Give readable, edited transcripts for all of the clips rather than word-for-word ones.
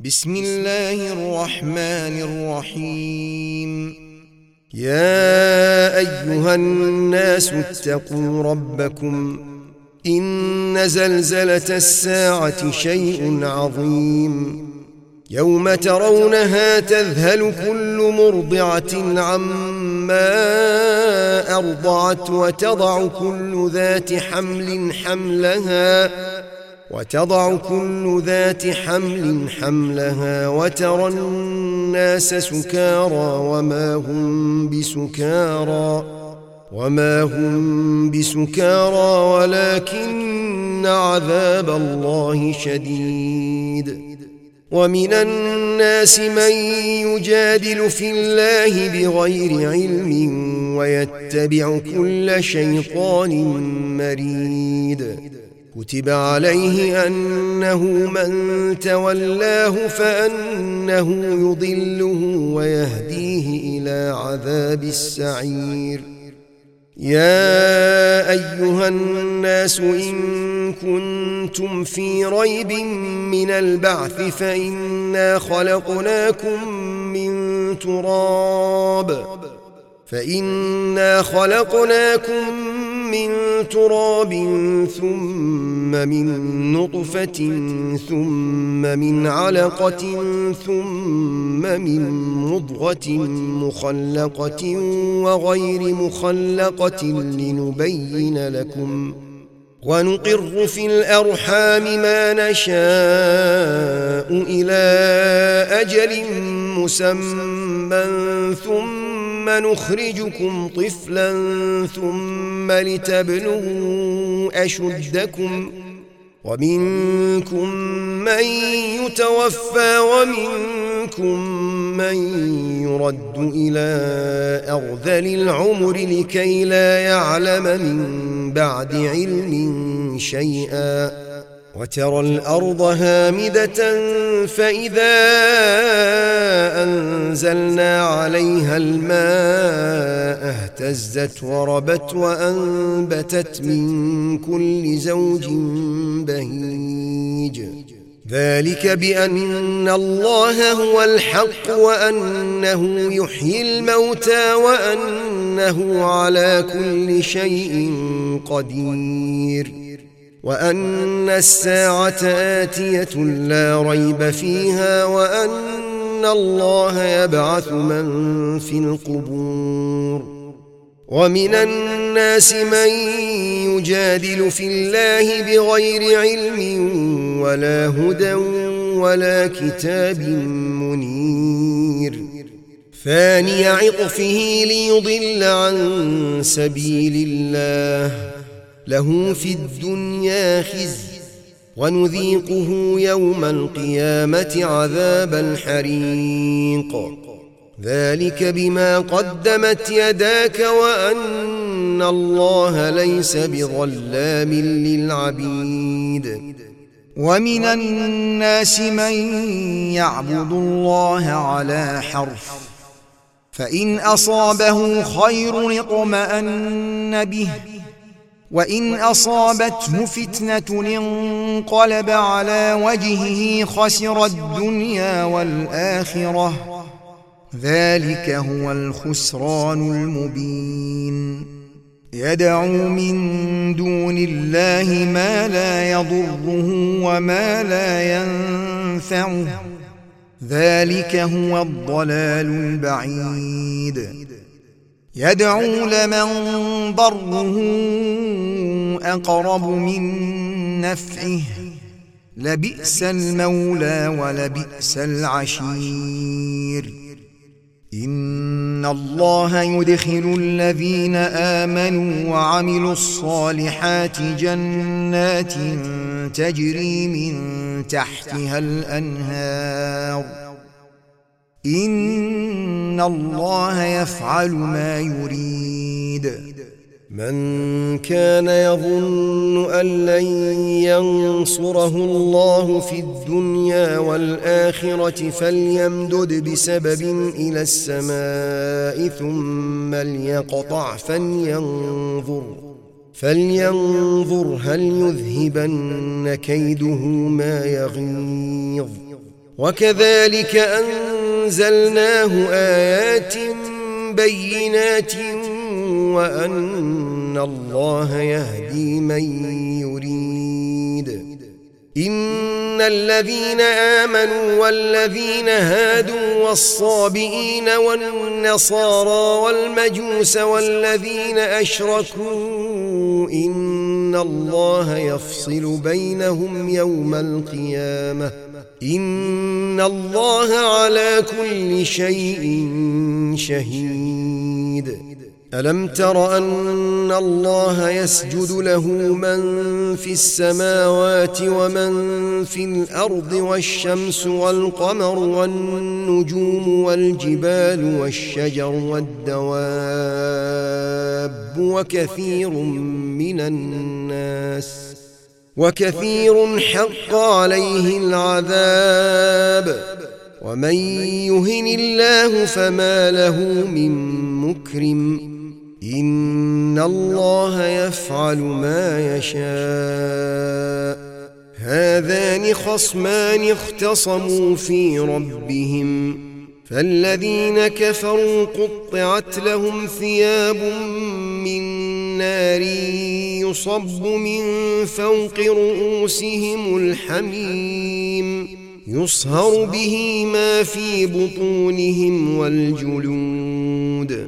بسم الله الرحمن الرحيم. يا أيها الناس اتقوا ربكم إن زلزلة الساعة شيء عظيم يوم ترونها تذهل كل مرضعة عما أرضعت وتضع كل ذات حمل حملها وترى الناس سكارى وما هم بسكارى ولكن عذاب الله شديد. ومن الناس من يجادل في الله بغير علم ويتبع كل شيطان مريد. كتب عليه أنه من تولاه فأنه يضله ويهديه إلى عذاب السعير. يا أيها الناس إن كنتم في ريب من البعث فإنا خلقناكم من تراب ثم من نطفة ثم من علقة ثم من مضغة مخلقة وغير مخلقة لنبين لكم ونقر في الأرحام ما نشاء إلى أجل مسمى ثم نخرجكم طفلا ثم لتبلغوا أشدكم ومنكم من يتوفى ومنكم من يرد إلى أرذل العمر لكي لا يعلم من بعد علم شيئا. وترى الأرض هامدة فإذا أنزلنا عليها الماء اهتزت وربت وأنبتت من كل زوج بهيج. ذلك بأن الله هو الحق وأنه يحيي الموتى وأنه على كل شيء قدير وأن الساعة آتية لا ريب فيها وأن الله يبعث من في القبور. ومن الناس من يجادل في الله بغير علم ولا هدى ولا كتاب منير ثاني عطفه ليضل عن سبيل الله له في الدنيا خزي ونذيقه يوم القيامة عذاب الحريق. ذلك بما قدمت يداك وأن الله ليس بظلام للعبيد. ومن الناس من يعبد الله على حرف فإن أصابه خير اطمأن به وإن أصابته فتنة انقلب على وجهه خسر الدنيا والآخرة ذلك هو الخسران المبين. يدعو من دون الله ما لا يضره وما لا ينفعه ذلك هو الضلال البعيد. يدعو لمن ضره أقرب من نفعه لبئس المولى ولبئس العشير. إن الله يدخل الذين آمنوا وعملوا الصالحات جنات تجري من تحتها الأنهار إن الله يفعل ما يريد. من كان يظن أن لن ينصره الله في الدنيا والآخرة فليمدد بسبب إلى السماء ثم ليقطع فلينظر هل يذهبن كيده ما يغيظ وكذلك أنزلناه آيات بينات وأن الله يهدي من يريد. إن الذين آمنوا والذين هادوا والصابئين والنصارى والمجوس والذين أشركوا إن الله يفصل بينهم يوم القيامة إن الله على كل شيء شهيد. ألم تر أن الله يسجد له من في السماوات ومن في الأرض والشمس والقمر والنجوم والجبال والشجر والدواب وكثير حق عليه العذاب ومن يهن الله فما له من مكرم إن الله يفعل ما يشاء. هذان خصمان اختصموا في ربهم فالذين كفروا قطعت لهم ثياب من نار يصب من فوق رؤوسهم الحميم يصهر به ما في بطونهم والجلود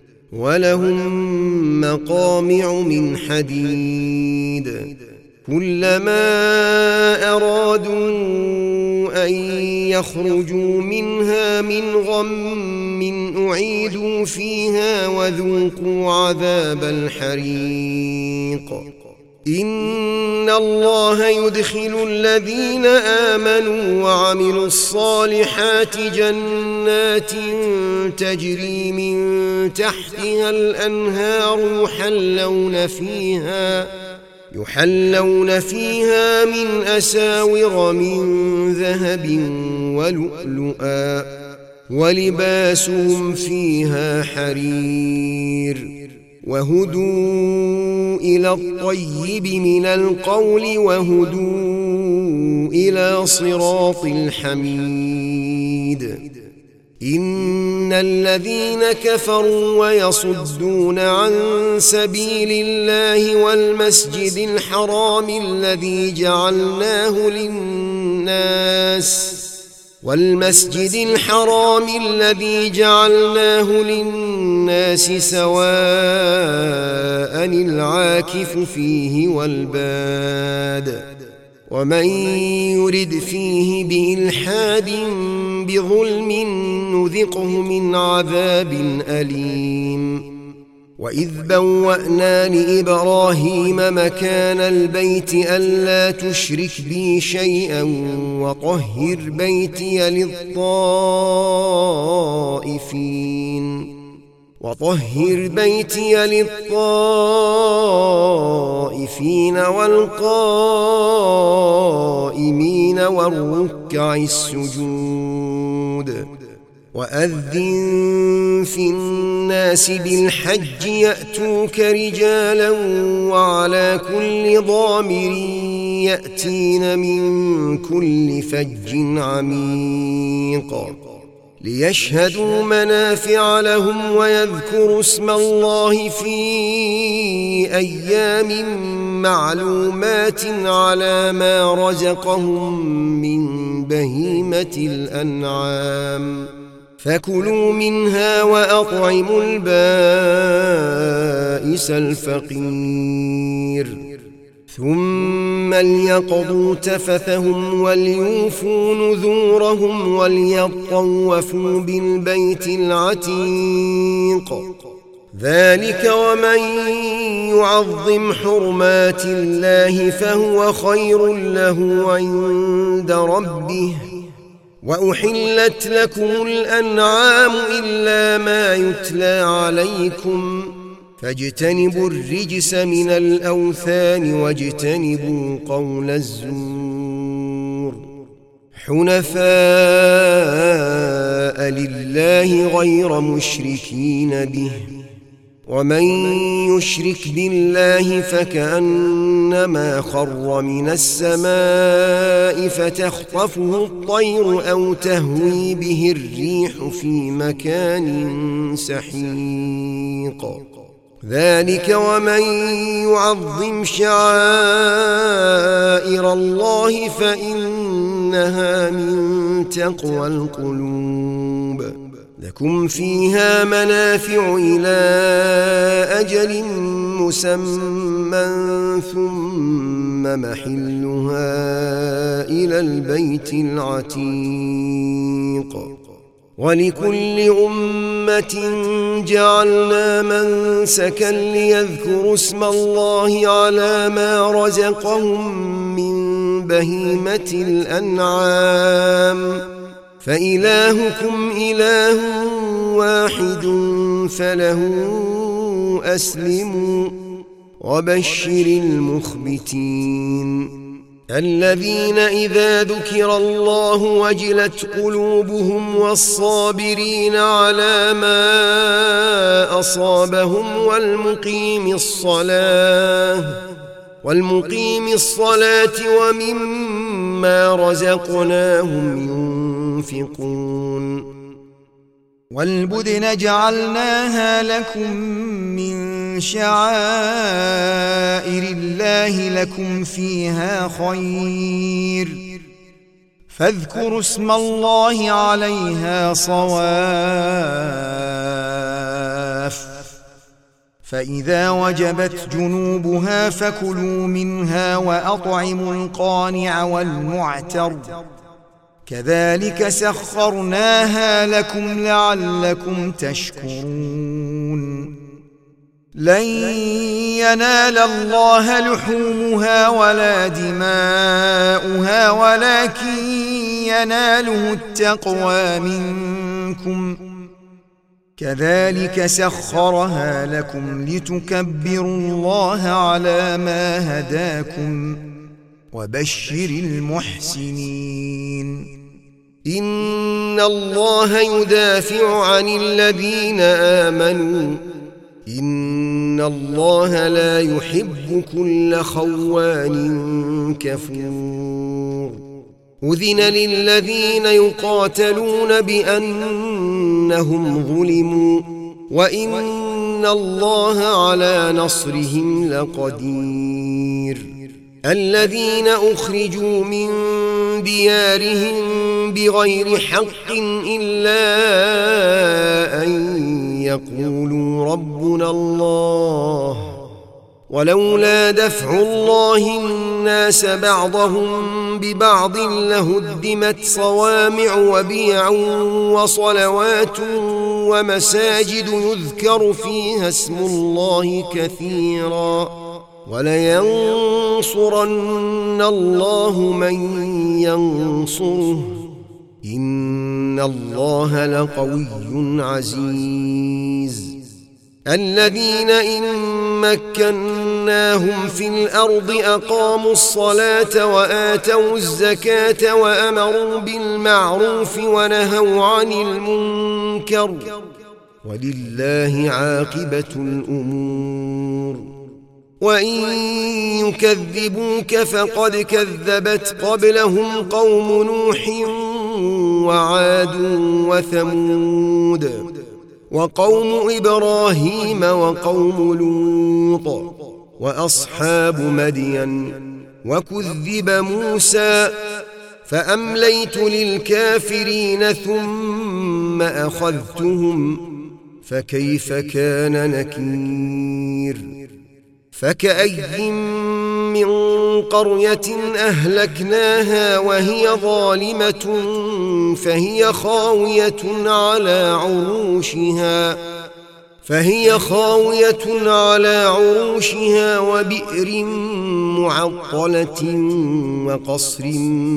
ولهم مقامع من حديد كلما أرادوا أن يخرجوا منها من غم أعيدوا فيها وذوقوا عذاب الحريق. إن الله يدخل الذين آمنوا وعملوا الصالحات جنات تجري من تحتها الأنهار يحلون فيها من أساور من ذهب ولؤلؤا ولباسهم فيها حرير وهدوا إلى الطيب من القول وهدوا إلى صراط الحميد. إن الذين كفروا ويصدون عن سبيل الله والمسجد الحرام الذي جعلناه للناس سواء العاكف فيه والباد ومن يرد فيه بإلحاد بظلم نذقه من عذاب أليم. وإذ بوأنا لإبراهيم مكان البيت ألا تشرك بي شيئا وطهر بيتي للطائفين والقائمين والركع السجود. وأذن في الناس بالحج يأتوك رجالا وعلى كل ضامر يأتين من كل فج عميق ليشهدوا منافع لهم ويذكروا اسم الله في أيام معلومات على ما رزقهم من بهيمة الأنعام فكلوا منها وأطعموا البائس الفقير ثم ليقضوا تفثهم وليوفوا نذورهم وليطوفوا بالبيت العتيق. ذلك ومن يعظم حرمات الله فهو خير له عند ربه. وأحلت لكم الأنعام إلا ما يتلى عليكم فاجتنبوا الرجس من الأوثان واجتنبوا قول الزور حنفاء لله غير مشركين به ومن يشرك بالله فكأنما خر من السماء فتخطفه الطير أو تهوي به الريح في مكان سحيق ذلك ومن يعظم شعائر الله فإنها من تقوى القلوب لكم فيها منافع إلى أجل مسمى ثم محلها إلى البيت العتيق ولكل أمة جعلنا منسكا ليذكروا اسم الله على ما رزقهم من بهيمة الأنعام فإلهكم إله واحد فله أسلموا وبشر المخبتين الذين إذا ذكر الله وجلت قلوبهم والصابرين على ما أصابهم والمقيم الصلاة ومما رزقناهم ينفقون والبدن جعلناها لكم من شعائر الله لكم فيها خير فاذكروا اسم الله عليها صواف فإذا وجبت جنوبها فكلوا منها وأطعموا القانع والمعتر كذلك سخرناها لكم لعلكم تشكرون لن ينال الله لحومها ولا دماؤها ولكن يناله التقوى منكم كذلك سخرها لكم لتكبروا الله على ما هداكم وبشر المحسنين إن الله يدافع عن الذين آمنوا إن الله لا يحب كل خوان كفور أذن للذين يقاتلون بأنهم ظلموا وإن الله على نصرهم لقدير الذين أخرجوا من ديارهم بغير حق إلا أن يقولوا ربنا الله ولولا دفع الله الناس بعضهم ببعض لهدمت صوامع وبيع وصلوات ومساجد يذكر فيها اسم الله كثيرا ولينصرن الله من ينصره إن الله لقوي عزيز الذين إن مكناهم في الأرض أقاموا الصلاة وآتوا الزكاة وأمروا بالمعروف ونهوا عن المنكر ولله عاقبة الأمور وإن يكذبوك فقد كذبت قبلهم قوم نوح وعاد وثمود وقوم إبراهيم وقوم لوط وأصحاب مدين وكذب موسى فأمليت للكافرين ثم أخذتهم فكيف كان نكير فكأي من قرية أهلكناها وهي ظالمة فهي خاوية على عروشها وبئر معطلة وقصر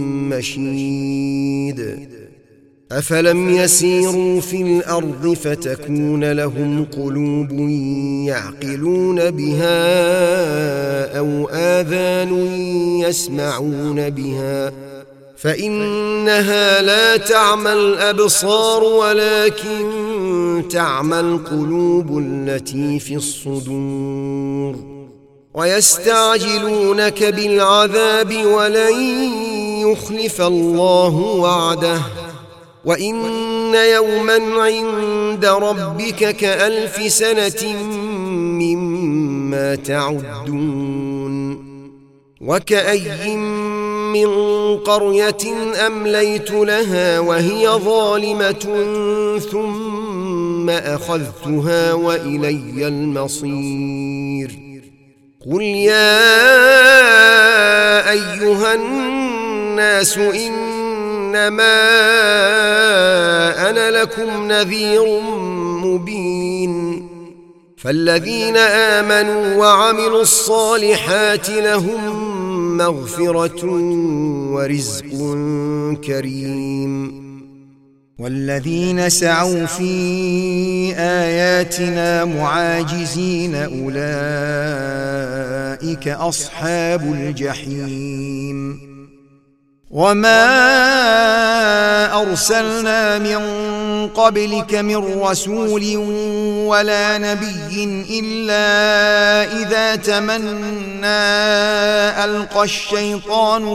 مشيد أفلم يسيروا في الأرض فتكون لهم قلوب يعقلون بها أو آذان يسمعون بها فإنها لا تعمى الأبصار ولكن تعمى القلوب التي في الصدور. ويستعجلونك بالعذاب ولن يخلف الله وعده وإن يوما عند ربك كألف سنة مما تعدون. وكأي من قرية أمليت لها وهي ظالمة ثم أخذتها وإلي المصير. قل يا أيها الناس إنما أنا لكم نذير مبين. فالذين آمنوا وعملوا الصالحات لهم مغفرة ورزق كريم. والذين سعوا في آياتنا معاجزين أولئك أصحاب الجحيم. وما أرسلنا من قبلك من رسول ولا نبي إلا إذا تمنى ألقى الشيطان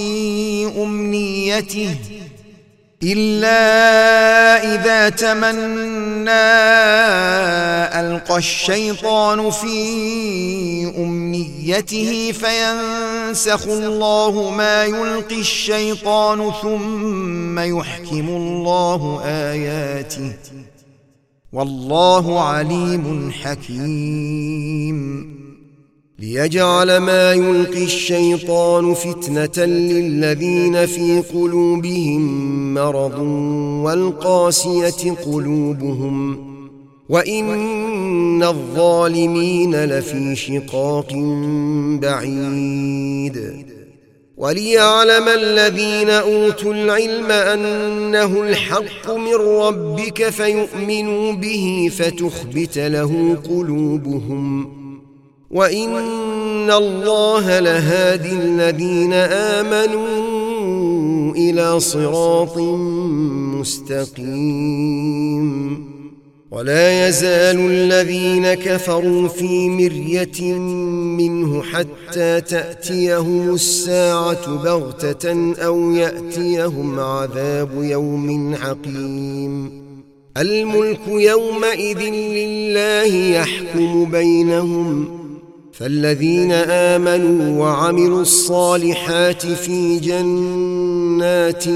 في أمنيته فينسخ الله ما يلقي الشيطان ثم يحكم الله آياته والله عليم حكيم. ليجعل ما يلقي الشيطان فتنة للذين في قلوبهم مرض والقاسية قلوبهم وإن الظالمين لفي شقاق بعيد. وليعلم الذين أوتوا العلم أنه الحق من ربك فيؤمنوا به فتخبت له قلوبهم وإن الله لهادي الذين آمنوا إلى صراط مستقيم. ولا يزال الذين كفروا في مرية منه حتى تأتيهم الساعة بغتة أو يأتيهم عذاب يوم عقيم. الملك يومئذ لله يحكم بينهم. فالذين آمنوا وعملوا الصالحات في جنات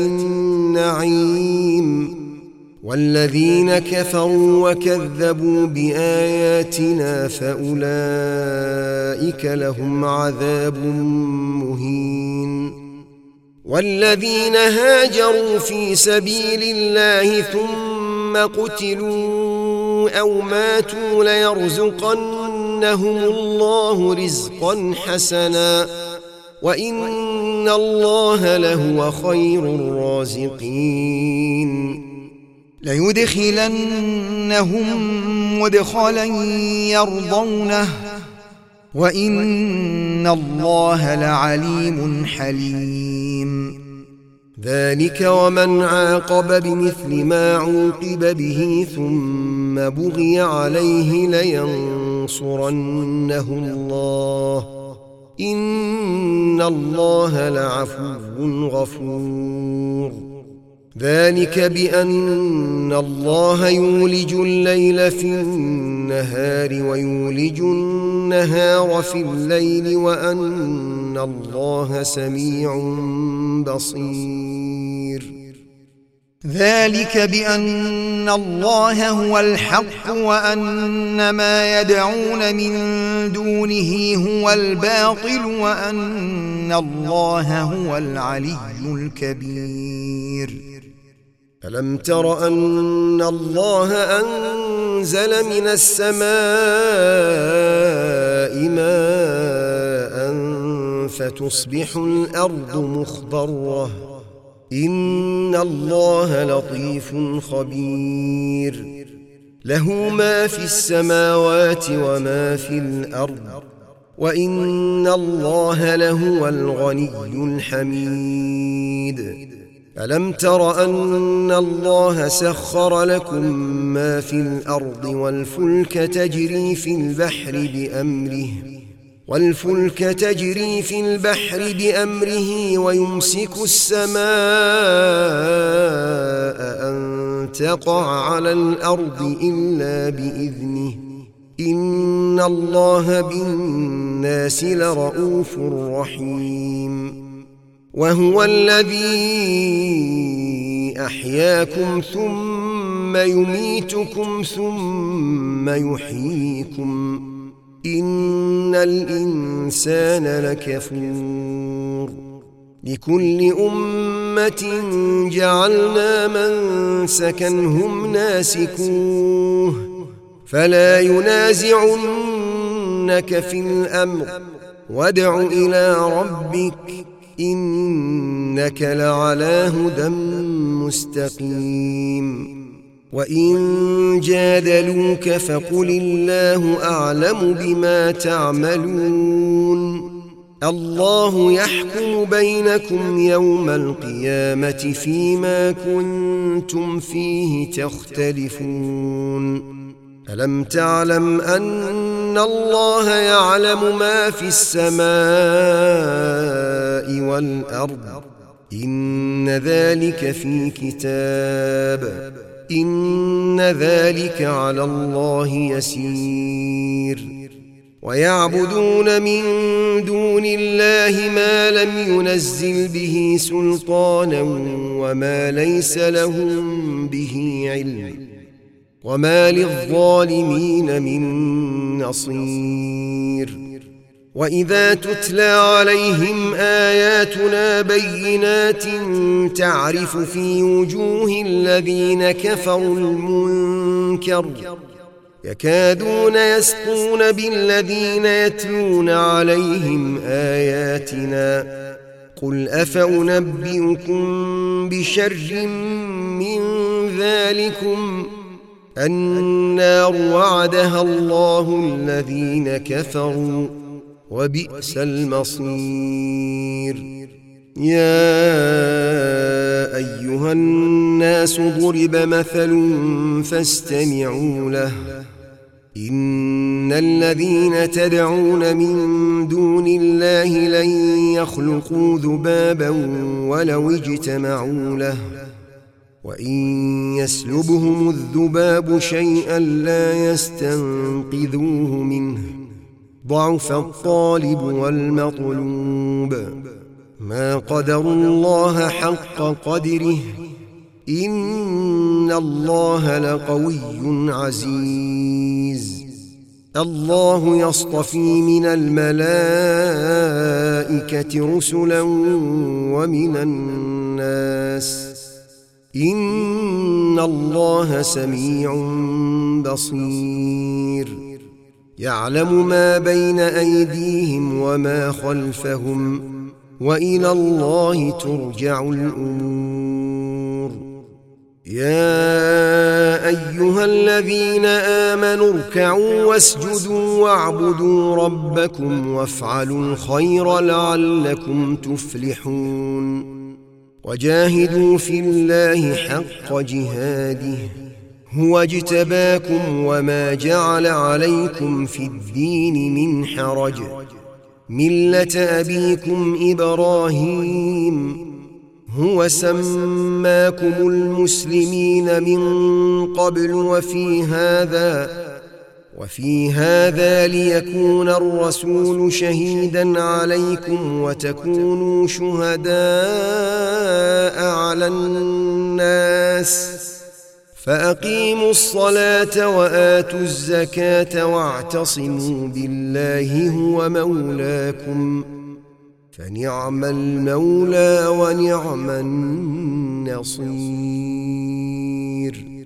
النعيم والذين كفروا وكذبوا بآياتنا فأولئك لهم عذاب مهين. والذين هاجروا في سبيل الله ثم قتلوا أو ماتوا ليرزقنهم الله رزقا حسنا وإن الله لهو خير الرازقين. ليدخلنهم مدخلا يرضونه وإن الله لعليم حليم. ذلك ومن عاقب بمثل ما عوقب به ثم بغي عليه لينصرنه الله إن الله لعفو غفور. ذلك بأن الله يولج الليل في النهار ويولج النهار في الليل وأن الله سميع بصير. ذلك بأن الله هو الحق وأن ما يدعون من دونه هو الباطل وأن الله هو العلي الكبير. ألم تر أن الله أنزل من السماء ماء فتصبح الأرض مخضرة إن الله لطيف خبير. له ما في السماوات وما في الأرض وإن الله لهو الغني الحميد. ألم تر أن الله سخر لكم ما في الأرض والفلك تجري في البحر بأمره ويمسك السماء أن تقع على الأرض إلا بإذنه إن الله بالناس لرؤوف رحيم. وهو الذي أحياكم ثم يميتكم ثم يحييكم إن الإنسان لكفور. لكل أمة جعلنا منسكا هم ناسكوه فلا ينازعنك في الأمر وادع إلى ربك إنك لعلى هدى مستقيم. وإن جادلوك فقل الله أعلم بما تعملون الله يحكم بينكم يوم القيامة فيما كنتم فيه تختلفون. ألم تعلم أن الله يعلم ما في السماء والأرض إن ذلك في كتاب إن ذلك على الله يسير. ويعبدون من دون الله ما لم ينزل به سلطانا وما ليس لهم به علم وما للظالمين من نصير. وإذا تتلى عليهم آياتنا بينات تعرف في وجوه الذين كفروا المنكر يكادون يسطون بالذين يتلون عليهم آياتنا قل أفأنبئكم بشر من ذلكم النار وعدها الله الذين كفروا وبئس المصير. يا أيها الناس ضرب مثل فاستمعوا له إن الذين تدعون من دون الله لن يخلقوا ذبابا ولو اجتمعوا له وإن يسلبهم الذباب شيئا لا يستنقذوه منه ضعف الطالب والمطلوب ما قدروا الله حق قدره إن الله لقوي عزيز. الله يصطفي من الملائكة رسلا ومن الناس إن الله سميع بصير. يعلم ما بين أيديهم وما خلفهم وإلى الله ترجع الأمور. يا أيها الذين آمنوا اركعوا واسجدوا واعبدوا ربكم وافعلوا الخير لعلكم تفلحون. وجاهدوا في الله حق جهاده هو اجتباكم وما جعل عليكم في الدين من حرج ملة أبيكم إبراهيم هو سماكم المسلمين من قبل وفي هذا ليكون الرسول شهيدا عليكم وتكونوا شهداء على الناس فأقيموا الصلاة وآتوا الزكاة واعتصموا بالله هو مولاكم فنعم المولى ونعم النصير.